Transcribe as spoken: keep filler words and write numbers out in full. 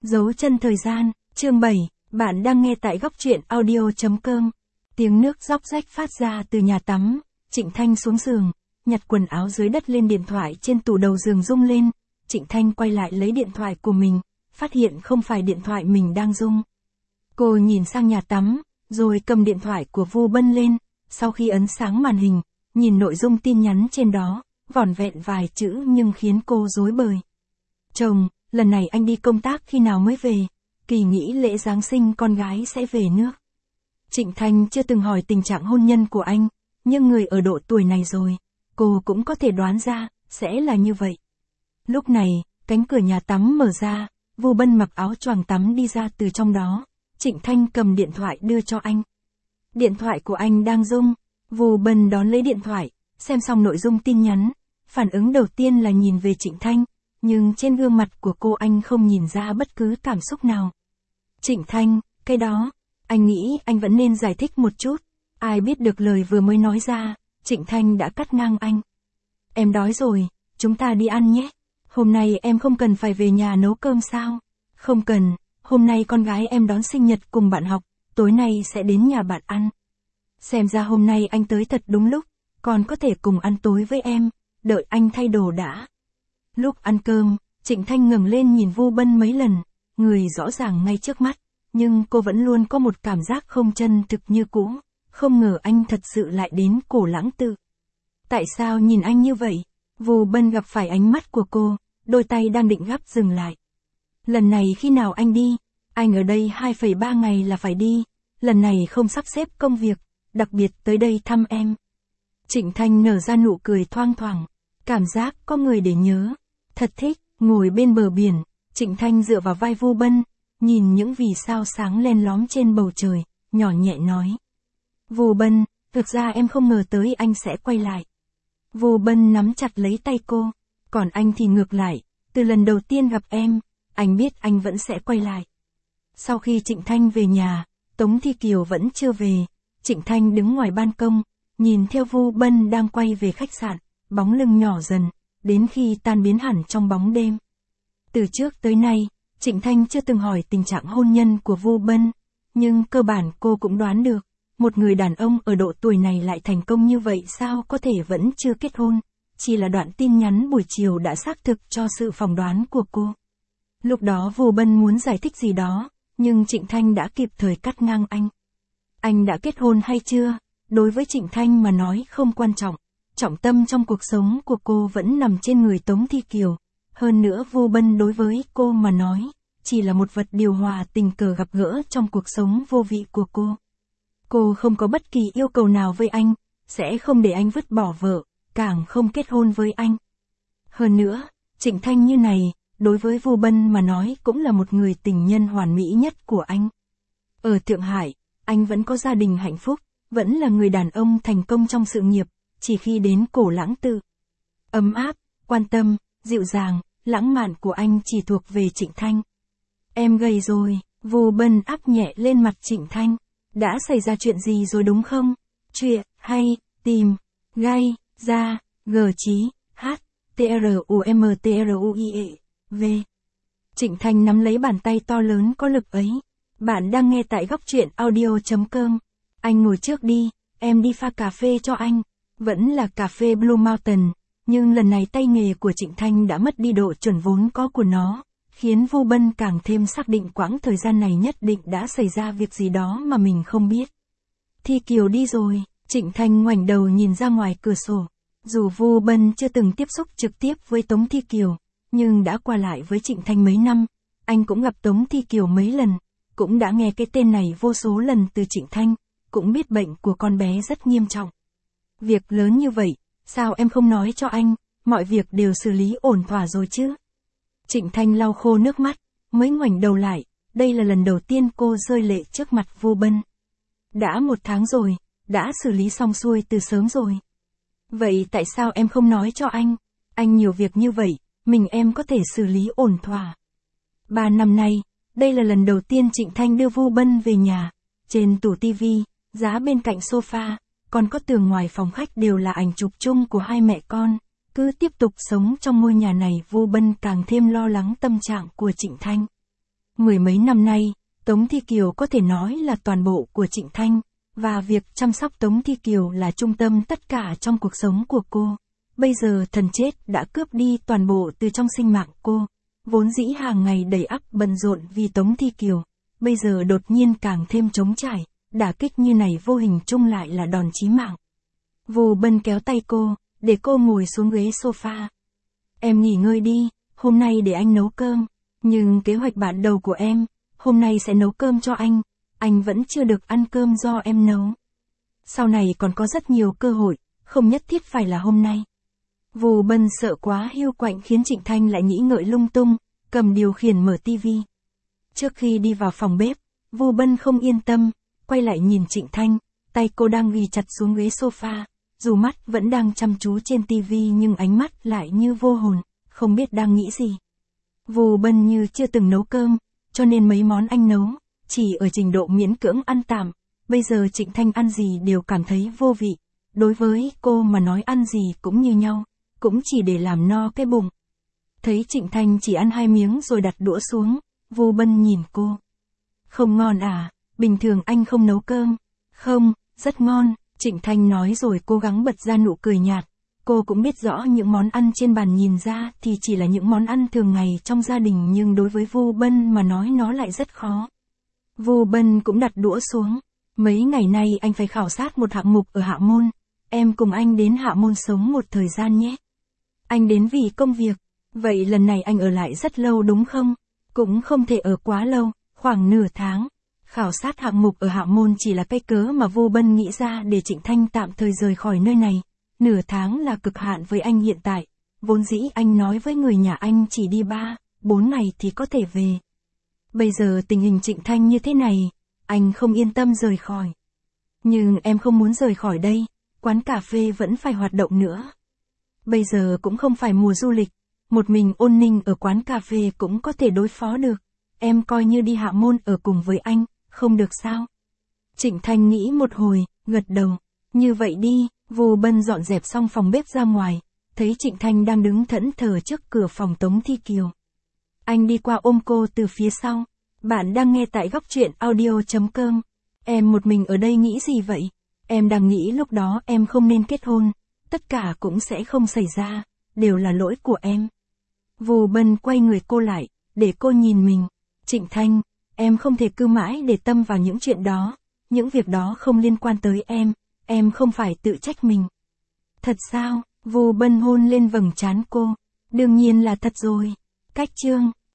Dấu chân thời gian, chương bảy, bạn đang nghe tại góc truyện audio.com. Tiếng nước róc rách phát ra từ nhà tắm, Trịnh Thanh xuống giường, nhặt quần áo dưới đất lên điện thoại trên tủ đầu giường rung lên. Trịnh Thanh quay lại lấy điện thoại của mình, phát hiện không phải điện thoại mình đang rung. Cô nhìn sang nhà tắm, rồi cầm điện thoại của Vu Bân lên, sau khi ấn sáng màn hình, nhìn nội dung tin nhắn trên đó, vỏn vẹn vài chữ nhưng khiến cô rối bời. Chồng, lần này anh đi công tác khi nào mới về? Kỳ nghỉ lễ Giáng sinh con gái sẽ về nước. Trịnh Thanh chưa từng hỏi tình trạng hôn nhân của anh, nhưng người ở độ tuổi này rồi, cô cũng có thể đoán ra, sẽ là như vậy. Lúc này, cánh cửa nhà tắm mở ra, Vu Bân mặc áo choàng tắm đi ra từ trong đó. Trịnh Thanh cầm điện thoại đưa cho anh. Điện thoại của anh đang rung, Vu Bân đón lấy điện thoại, xem xong nội dung tin nhắn. Phản ứng đầu tiên là nhìn về Trịnh Thanh, nhưng trên gương mặt của cô anh không nhìn ra bất cứ cảm xúc nào. Trịnh Thanh, cái đó, anh nghĩ anh vẫn nên giải thích một chút. Ai biết được lời vừa mới nói ra, Trịnh Thanh đã cắt ngang anh. Em đói rồi, chúng ta đi ăn nhé. Hôm nay em không cần phải về nhà nấu cơm sao? Không cần, hôm nay con gái em đón sinh nhật cùng bạn học, tối nay sẽ đến nhà bạn ăn. Xem ra hôm nay anh tới thật đúng lúc, còn có thể cùng ăn tối với em, đợi anh thay đồ đã. Lúc ăn cơm, Trịnh Thanh ngẩng lên nhìn Vu Bân mấy lần, người rõ ràng ngay trước mắt, nhưng cô vẫn luôn có một cảm giác không chân thực như cũ, không ngờ anh thật sự lại đến Cổ Lãng Tự. Tại sao nhìn anh như vậy? Vu Bân gặp phải ánh mắt của cô, đôi tay đang định gắp dừng lại. Lần này khi nào anh đi? Anh ở đây hai phẩy ba ngày là phải đi, lần này không sắp xếp công việc, đặc biệt tới đây thăm em. Trịnh Thanh nở ra nụ cười thoang thoảng, cảm giác có người để nhớ. Thật thích, ngồi bên bờ biển, Trịnh Thanh dựa vào vai Vu Bân, nhìn những vì sao sáng len lóm trên bầu trời, nhỏ nhẹ nói. Vu Bân, thực ra em không ngờ tới anh sẽ quay lại. Vu Bân nắm chặt lấy tay cô, còn anh thì ngược lại, từ lần đầu tiên gặp em, anh biết anh vẫn sẽ quay lại. Sau khi Trịnh Thanh về nhà, Tống Thi Kiều vẫn chưa về, Trịnh Thanh đứng ngoài ban công, nhìn theo Vu Bân đang quay về khách sạn, bóng lưng nhỏ dần, đến khi tan biến hẳn trong bóng đêm. Từ trước tới nay, Trịnh Thanh chưa từng hỏi tình trạng hôn nhân của Vu Bân, nhưng cơ bản cô cũng đoán được, một người đàn ông ở độ tuổi này lại thành công như vậy sao có thể vẫn chưa kết hôn, chỉ là đoạn tin nhắn buổi chiều đã xác thực cho sự phỏng đoán của cô. Lúc đó Vu Bân muốn giải thích gì đó, nhưng Trịnh Thanh đã kịp thời cắt ngang anh. Anh đã kết hôn hay chưa? Đối với Trịnh Thanh mà nói không quan trọng, trọng tâm trong cuộc sống của cô vẫn nằm trên người Tống Thi Kiều. Hơn nữa Vu Bân đối với cô mà nói, chỉ là một vật điều hòa tình cờ gặp gỡ trong cuộc sống vô vị của cô. Cô không có bất kỳ yêu cầu nào với anh, sẽ không để anh vứt bỏ vợ, càng không kết hôn với anh. Hơn nữa, Trịnh Thanh như này, đối với Vu Bân mà nói cũng là một người tình nhân hoàn mỹ nhất của anh. Ở Thượng Hải, anh vẫn có gia đình hạnh phúc, vẫn là người đàn ông thành công trong sự nghiệp, chỉ khi đến Cổ Lãng Tự. Ấm áp, quan tâm, dịu dàng, lãng mạn của anh chỉ thuộc về Trịnh Thanh. Em gầy rồi, Vu Bân áp nhẹ lên mặt Trịnh Thanh. Đã xảy ra chuyện gì rồi đúng không? Chuyện, hay, tìm, gay, ra, gờ chí, hát, t r u m t r u i e, v. Trịnh Thanh nắm lấy bàn tay to lớn có lực ấy. Bạn đang nghe tại góc truyện audio.com. Anh ngồi trước đi, em đi pha cà phê cho anh. Vẫn là cà phê Blue Mountain, nhưng lần này tay nghề của Trịnh Thanh đã mất đi độ chuẩn vốn có của nó, khiến Vu Bân càng thêm xác định quãng thời gian này nhất định đã xảy ra việc gì đó mà mình không biết. Thi Kiều đi rồi, Trịnh Thanh ngoảnh đầu nhìn ra ngoài cửa sổ. Dù Vu Bân chưa từng tiếp xúc trực tiếp với Tống Thi Kiều, nhưng đã qua lại với Trịnh Thanh mấy năm, anh cũng gặp Tống Thi Kiều mấy lần, cũng đã nghe cái tên này vô số lần từ Trịnh Thanh, cũng biết bệnh của con bé rất nghiêm trọng. Việc lớn như vậy, sao em không nói cho anh, mọi việc đều xử lý ổn thỏa rồi chứ? Trịnh Thanh lau khô nước mắt, mới ngoảnh đầu lại, đây là lần đầu tiên cô rơi lệ trước mặt Vu Bân. Đã một tháng rồi, đã xử lý xong xuôi từ sớm rồi. Vậy tại sao em không nói cho anh? Anh nhiều việc như vậy, mình em có thể xử lý ổn thỏa. Ba năm nay, đây là lần đầu tiên Trịnh Thanh đưa Vu Bân về nhà. Trên tủ tivi, giá bên cạnh sofa, còn có tường ngoài phòng khách đều là ảnh chụp chung của hai mẹ con. Cứ tiếp tục sống trong ngôi nhà này, Vu Bân càng thêm lo lắng tâm trạng của Trịnh Thanh. Mười mấy năm nay, Tống Thi Kiều có thể nói là toàn bộ của Trịnh Thanh, và việc chăm sóc Tống Thi Kiều là trung tâm tất cả trong cuộc sống của cô. Bây giờ thần chết đã cướp đi toàn bộ từ trong sinh mạng cô, vốn dĩ hàng ngày đầy ắp bận rộn vì Tống Thi Kiều, bây giờ đột nhiên càng thêm trống trải, đả kích như này vô hình chung lại là đòn chí mạng. Vu Bân kéo tay cô, để cô ngồi xuống ghế sofa. Em nghỉ ngơi đi, hôm nay để anh nấu cơm, nhưng kế hoạch ban đầu của em, hôm nay sẽ nấu cơm cho anh, anh vẫn chưa được ăn cơm do em nấu. Sau này còn có rất nhiều cơ hội, không nhất thiết phải là hôm nay. Vu Bân sợ quá hiu quạnh khiến Trịnh Thanh lại nghĩ ngợi lung tung, cầm điều khiển mở tivi. Trước khi đi vào phòng bếp, Vu Bân không yên tâm, quay lại nhìn Trịnh Thanh, tay cô đang ghi chặt xuống ghế sofa, dù mắt vẫn đang chăm chú trên tivi nhưng ánh mắt lại như vô hồn, không biết đang nghĩ gì. Vu Bân như chưa từng nấu cơm, cho nên mấy món anh nấu, chỉ ở trình độ miễn cưỡng ăn tạm, bây giờ Trịnh Thanh ăn gì đều cảm thấy vô vị, đối với cô mà nói ăn gì cũng như nhau, cũng chỉ để làm no cái bụng. Thấy Trịnh Thanh chỉ ăn hai miếng rồi đặt đũa xuống, Vu Bân nhìn cô. Không ngon à, bình thường anh không nấu cơm. Không, rất ngon, Trịnh Thanh nói rồi cố gắng bật ra nụ cười nhạt. Cô cũng biết rõ những món ăn trên bàn nhìn ra thì chỉ là những món ăn thường ngày trong gia đình nhưng đối với Vu Bân mà nói nó lại rất khó. Vu Bân cũng đặt đũa xuống. Mấy ngày nay anh phải khảo sát một hạng mục ở Hạ Môn. Em cùng anh đến Hạ Môn sống một thời gian nhé. Anh đến vì công việc. Vậy lần này anh ở lại rất lâu đúng không? Cũng không thể ở quá lâu, khoảng nửa tháng. Khảo sát hạng mục ở Hạ Môn chỉ là cái cớ mà Vu Bân nghĩ ra để Trịnh Thanh tạm thời rời khỏi nơi này. Nửa tháng là cực hạn với anh hiện tại. Vốn dĩ anh nói với người nhà anh chỉ đi ba, bốn ngày thì có thể về. Bây giờ tình hình Trịnh Thanh như thế này, anh không yên tâm rời khỏi. Nhưng em không muốn rời khỏi đây, quán cà phê vẫn phải hoạt động nữa. Bây giờ cũng không phải mùa du lịch, một mình Ôn Ninh ở quán cà phê cũng có thể đối phó được. Em coi như đi Hạ Môn ở cùng với anh, không được sao? Trịnh Thanh nghĩ một hồi, gật đầu. Như vậy đi, Vu Bân dọn dẹp xong phòng bếp ra ngoài, thấy Trịnh Thanh đang đứng thẫn thờ trước cửa phòng Tống Thi Kiều. Anh đi qua ôm cô từ phía sau. Bạn đang nghe tại góc truyện audio chấm com. Em một mình ở đây nghĩ gì vậy? Em đang nghĩ lúc đó em không nên kết hôn, tất cả cũng sẽ không xảy ra, đều là lỗi của em. Vu Bân quay người cô lại, để cô nhìn mình. Trịnh Thanh, em không thể cứ mãi để tâm vào những chuyện đó, những việc đó không liên quan tới em, em không phải tự trách mình. Thật sao? Vu Bân hôn lên vầng trán cô. Đương nhiên là thật rồi. Cách chương